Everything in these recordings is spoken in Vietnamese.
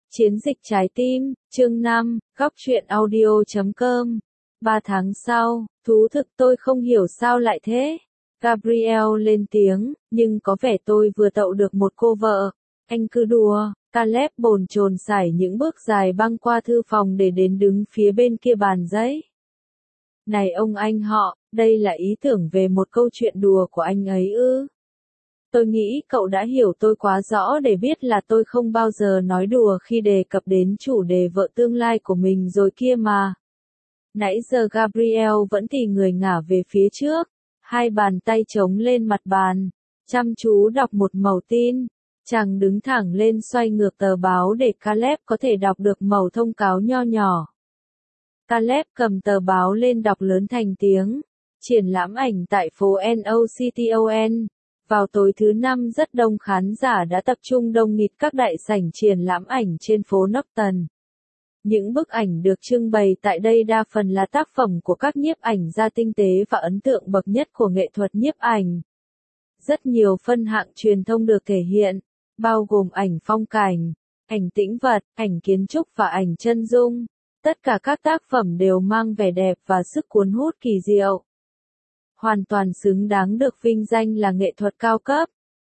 Chiến dịch trái tim, chương 5, góc truyện audio.com. 3 tháng sau, thú thực tôi không hiểu sao lại thế. Gabriel lên tiếng, nhưng có vẻ tôi vừa tậu được một cô vợ. Anh cứ đùa. Caleb bồn chồn sải những bước dài băng qua thư phòng để đến đứng phía bên kia bàn giấy. Này ông anh họ, đây là ý tưởng về một câu chuyện đùa của anh ấy ư? Tôi nghĩ cậu đã hiểu tôi quá rõ để biết là tôi không bao giờ nói đùa khi đề cập đến chủ đề vợ tương lai của mình rồi kia mà. Nãy giờ Gabriel vẫn thì người ngả về phía trước, hai bàn tay chống lên mặt bàn, chăm chú đọc một mẩu tin. Chàng đứng thẳng lên xoay ngược tờ báo để Caleb có thể đọc được mẩu thông cáo nho nhỏ. Caleb cầm tờ báo lên đọc lớn thành tiếng. Triển lãm ảnh tại phố NOCTON. Vào tối thứ Năm rất đông khán giả đã tập trung đông nghịt các đại sảnh triển lãm ảnh trên phố Norton. Những bức ảnh được trưng bày tại đây đa phần là tác phẩm của các nhiếp ảnh gia tinh tế và ấn tượng bậc nhất của nghệ thuật nhiếp ảnh. Rất nhiều phân hạng truyền thông được thể hiện, bao gồm ảnh phong cảnh, ảnh tĩnh vật, ảnh kiến trúc và ảnh chân dung. Tất cả các tác phẩm đều mang vẻ đẹp và sức cuốn hút kỳ diệu. Hoàn toàn xứng đáng được vinh danh là nghệ thuật cao cấp.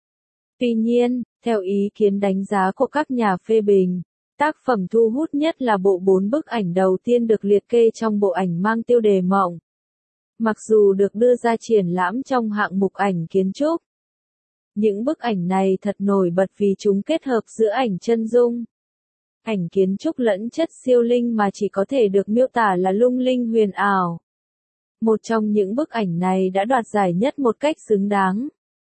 Tuy nhiên, theo ý kiến đánh giá của các nhà phê bình, tác phẩm thu hút nhất là bộ 4 bức ảnh đầu tiên được liệt kê trong bộ ảnh mang tiêu đề Mộng. Mặc dù được đưa ra triển lãm trong hạng mục ảnh kiến trúc, những bức ảnh này thật nổi bật vì chúng kết hợp giữa ảnh chân dung, ảnh kiến trúc lẫn chất siêu linh mà chỉ có thể được miêu tả là lung linh huyền ảo. Một trong những bức ảnh này đã đoạt giải nhất một cách xứng đáng.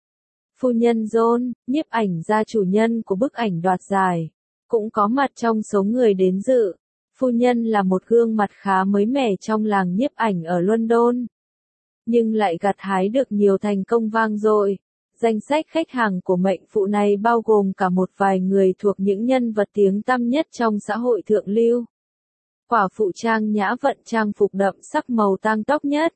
Phu nhân John, nhiếp ảnh gia chủ nhân của bức ảnh đoạt giải, cũng có mặt trong số người đến dự. Phu nhân là một gương mặt khá mới mẻ trong làng nhiếp ảnh ở London, nhưng lại gặt hái được nhiều thành công vang dội. Danh sách khách hàng của mệnh phụ này bao gồm cả một vài người thuộc những nhân vật tiếng tăm nhất trong xã hội thượng lưu. Quả phụ trang nhã vận trang phục đậm sắc màu tang tóc nhất.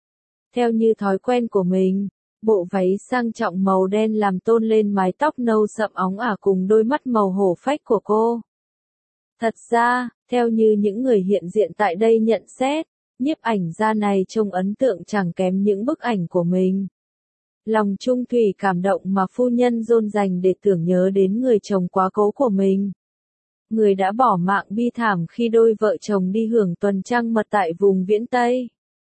Theo như thói quen của mình, bộ váy sang trọng màu đen làm tôn lên mái tóc nâu sậm óng ả cùng đôi mắt màu hổ phách của cô. Thật ra, theo như những người hiện diện tại đây nhận xét, nhiếp ảnh gia này trông ấn tượng chẳng kém những bức ảnh của mình. Lòng trung thủy cảm động mà phu nhân John dành để tưởng nhớ đến người chồng quá cố của mình. Người đã bỏ mạng bi thảm khi đôi vợ chồng đi hưởng tuần trăng mật tại vùng Viễn Tây.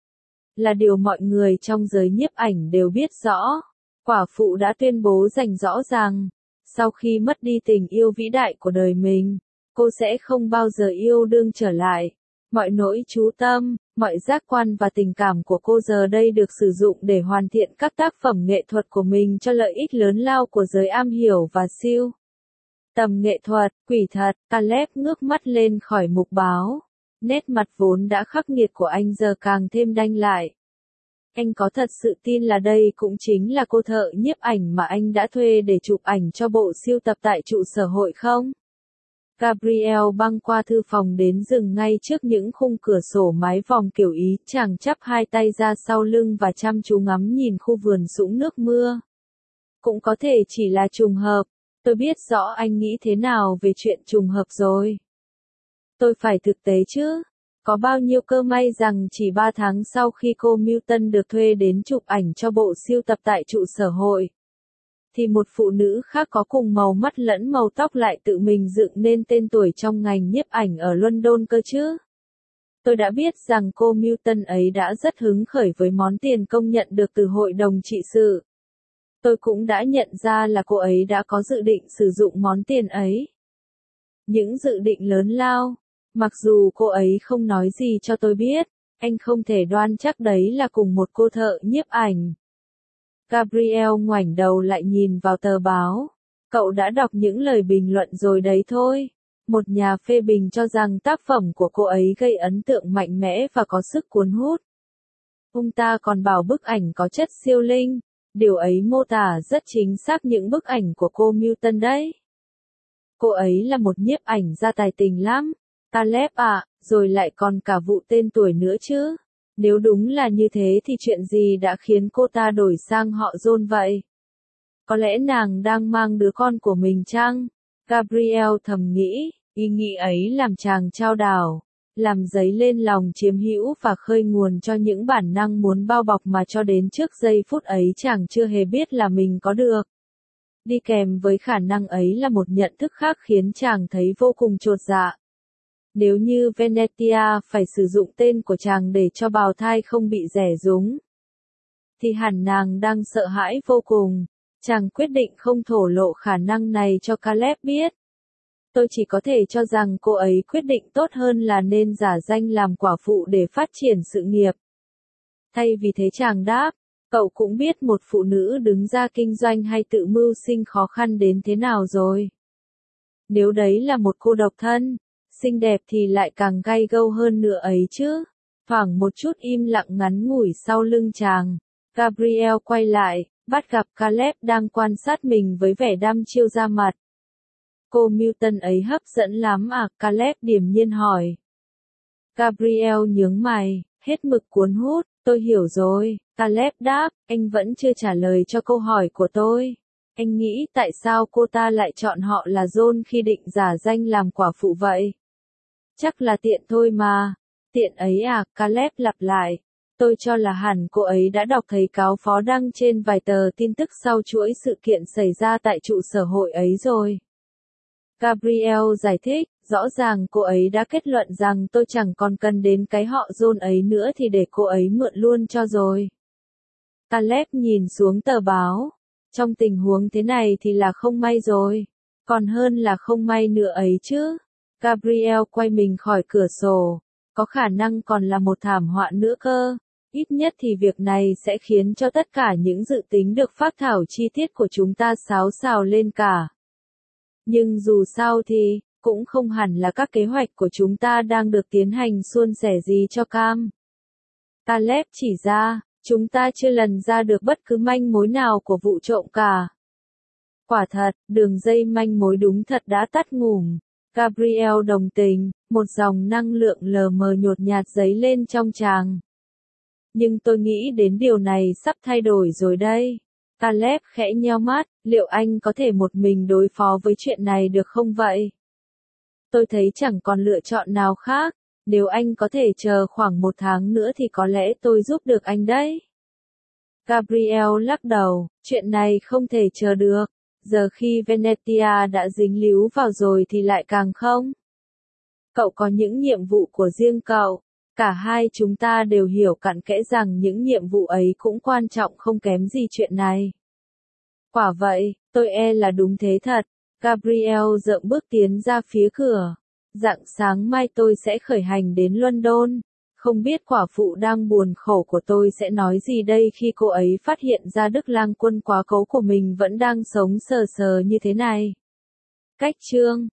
Là điều mọi người trong giới nhiếp ảnh đều biết rõ. Quả phụ đã tuyên bố rành rõ rằng, sau khi mất đi tình yêu vĩ đại của đời mình, cô sẽ không bao giờ yêu đương trở lại. Mọi nỗi chú tâm, mọi giác quan và tình cảm của cô giờ đây được sử dụng để hoàn thiện các tác phẩm nghệ thuật của mình cho lợi ích lớn lao của giới am hiểu và siêu tầm nghệ thuật. Quỷ thật, Caleb ngước mắt lên khỏi mục báo. Nét mặt vốn đã khắc nghiệt của anh giờ càng thêm đanh lại. Anh có thật sự tin là đây cũng chính là cô thợ nhiếp ảnh mà anh đã thuê để chụp ảnh cho bộ sưu tập tại trụ sở hội không? Gabriel băng qua thư phòng đến dừng ngay trước những khung cửa sổ mái vòm kiểu Ý, chàng chắp hai tay ra sau lưng và chăm chú ngắm nhìn khu vườn sũng nước mưa. Cũng có thể chỉ là trùng hợp, tôi biết rõ anh nghĩ thế nào về chuyện trùng hợp rồi. Tôi phải thực tế chứ, có bao nhiêu cơ may rằng chỉ 3 tháng sau khi cô Milton được thuê đến chụp ảnh cho bộ sưu tập tại trụ sở hội, thì một phụ nữ khác có cùng màu mắt lẫn màu tóc lại tự mình dựng nên tên tuổi trong ngành nhiếp ảnh ở London cơ chứ. Tôi đã biết rằng cô Milton ấy đã rất hứng khởi với món tiền công nhận được từ hội đồng trị sự. Tôi cũng đã nhận ra là cô ấy đã có dự định sử dụng món tiền ấy. Những dự định lớn lao, mặc dù cô ấy không nói gì cho tôi biết, anh không thể đoan chắc đấy là cùng một cô thợ nhiếp ảnh. Gabriel ngoảnh đầu lại nhìn vào tờ báo. Cậu đã đọc những lời bình luận rồi đấy thôi. Một nhà phê bình cho rằng tác phẩm của cô ấy gây ấn tượng mạnh mẽ và có sức cuốn hút. Ông ta còn bảo bức ảnh có chất siêu linh. Điều ấy mô tả rất chính xác những bức ảnh của cô Milton đấy. Cô ấy là một nhiếp ảnh gia tài tình lắm. Caleb ạ, rồi lại còn cả vụ tên tuổi nữa chứ. Nếu đúng là như thế thì chuyện gì đã khiến cô ta đổi sang họ John vậy? Có lẽ nàng đang mang đứa con của mình chăng? Gabriel thầm nghĩ. Ý nghĩ ấy làm chàng chao đảo, làm dấy lên lòng chiếm hữu và khơi nguồn cho những bản năng muốn bao bọc mà cho đến trước giây phút ấy chàng chưa hề biết là mình có được. Đi kèm với khả năng ấy là một nhận thức khác khiến chàng thấy vô cùng chột dạ. Nếu như Venetia phải sử dụng tên của chàng để cho bào thai không bị rẻ rúng, thì hẳn nàng đang sợ hãi vô cùng. Chàng quyết định không thổ lộ khả năng này cho Caleb biết. Tôi chỉ có thể cho rằng cô ấy quyết định tốt hơn là nên giả danh làm quả phụ để phát triển sự nghiệp. Thay vì thế chàng đáp, cậu cũng biết một phụ nữ đứng ra kinh doanh hay tự mưu sinh khó khăn đến thế nào rồi. Nếu đấy là một cô độc thân, xinh đẹp thì lại càng gay gâu hơn nữa ấy chứ. Thoảng một chút im lặng ngắn ngủi sau lưng chàng, Gabriel quay lại, bắt gặp Caleb đang quan sát mình với vẻ đăm chiêu ra mặt. Cô Milton ấy hấp dẫn lắm à? Caleb điềm nhiên hỏi. Gabriel nhướng mày, hết mực cuốn hút, tôi hiểu rồi. Caleb đáp, anh vẫn chưa trả lời cho câu hỏi của tôi. Anh nghĩ tại sao cô ta lại chọn họ là John khi định giả danh làm quả phụ vậy? Chắc là tiện thôi mà. Tiện ấy à? Caleb lặp lại. Tôi cho là hẳn cô ấy đã đọc thấy cáo phó đăng trên vài tờ tin tức sau chuỗi sự kiện xảy ra tại trụ sở hội ấy rồi. Gabriel giải thích, rõ ràng cô ấy đã kết luận rằng tôi chẳng còn cần đến cái họ John ấy nữa thì để cô ấy mượn luôn cho rồi. Caleb nhìn xuống tờ báo. Trong tình huống thế này thì là không may rồi. Còn hơn là không may nữa ấy chứ. Gabriel quay mình khỏi cửa sổ. Có khả năng còn là một thảm họa nữa cơ. Ít nhất thì việc này sẽ khiến cho tất cả những dự tính được phác thảo chi tiết của chúng ta xáo xào lên cả. Nhưng dù sao thì, cũng không hẳn là các kế hoạch của chúng ta đang được tiến hành suôn sẻ gì cho cam. Caleb chỉ ra, chúng ta chưa lần ra được bất cứ manh mối nào của vụ trộm cả. Quả thật, đường dây manh mối đúng thật đã tắt ngủm. Gabriel đồng tình, một dòng năng lượng lờ mờ nhột nhạt dấy lên trong chàng. Nhưng tôi nghĩ đến điều này sắp thay đổi rồi đây. Caleb khẽ nheo mắt, liệu anh có thể một mình đối phó với chuyện này được không vậy? Tôi thấy chẳng còn lựa chọn nào khác, nếu anh có thể chờ khoảng 1 tháng nữa thì có lẽ tôi giúp được anh đấy. Gabriel lắc đầu, chuyện này không thể chờ được, giờ khi Venetia đã dính líu vào rồi thì lại càng không. Cậu có những nhiệm vụ của riêng cậu. Cả hai chúng ta đều hiểu cặn kẽ rằng những nhiệm vụ ấy cũng quan trọng không kém gì chuyện này. Quả vậy, tôi e là đúng thế thật. Gabriel dậm bước tiến ra phía cửa. Rạng sáng mai tôi sẽ khởi hành đến London. Không biết quả phụ đang buồn khổ của tôi sẽ nói gì đây khi cô ấy phát hiện ra Đức Lang Quân quá cố của mình vẫn đang sống sờ sờ như thế này. Cách chương